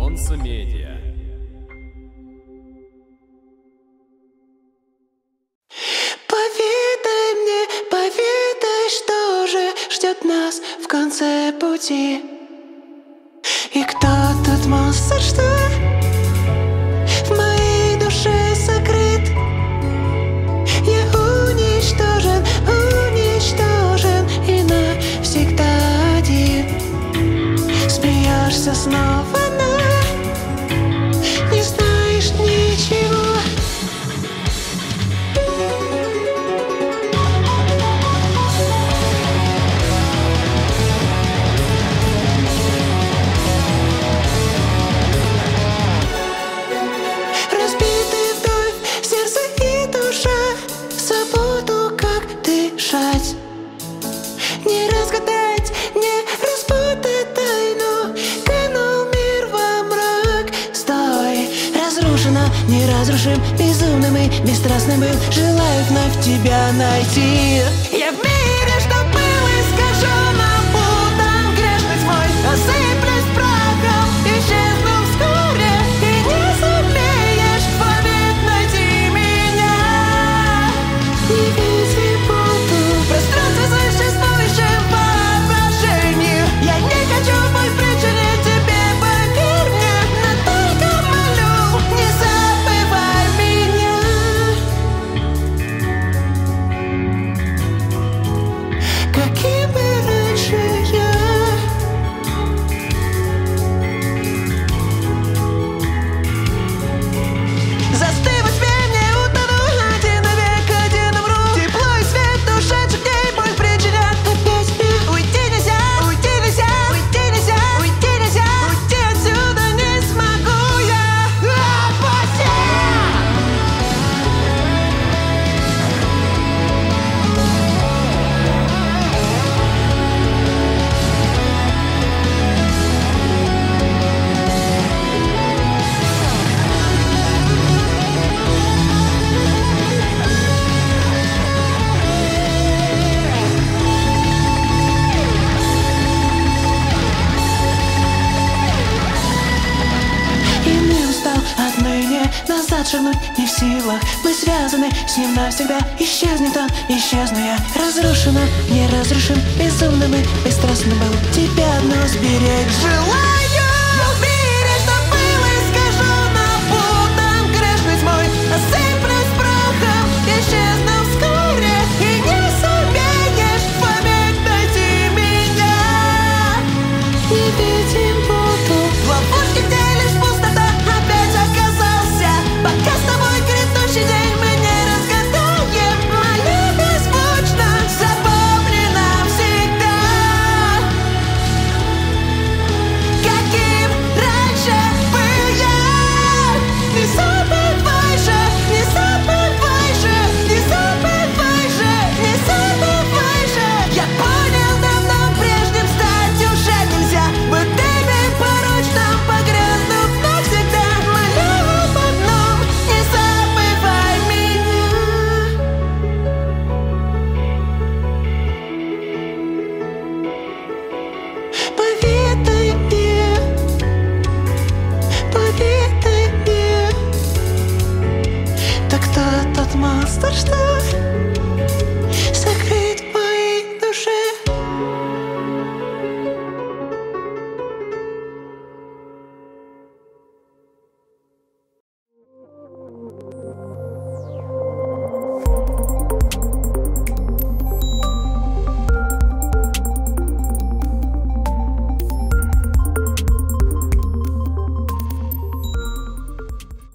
Альфонсо Медиа. Поведай, что же ждет нас в конце пути. И кто тот монстр, что в моей душе сокрыт? Я уничтожен и навсегда один. Смеешься снова, но не знаешь ничего. Не разгадать, не распутать тайну. Канул мир во мрак. Стой, разрушено, неразрушим, безумным и бесстрастным был. Желаю вновь тебя найти. Я в мире, что был искаженным путом. Грешность мой осыплюсь прахом, исчезну вскоре, и не сумеешь вовек найти меня. Не види путу, пространство существующее воображение. Я не хочу быть причиной тебе, поверь мне, но только молю, не забывай меня. Каким и раньше я. Застыв во тьме, не утону, один навек, один умру. Тепло и свет, ушедших дней, боль причинят опять мне. Уйти нельзя, уйти нельзя, уйти нельзя, уйти нельзя. Уйти отсюда не смогу я. Опасен! Иным стал отныне, назад шагнуть не в силах. Мы связаны с ним навсегда. Исчезнет он, исчезну я. Разрушено, неразрушим, безумным и бесстрастным был. Тебя одно сберечь желаю.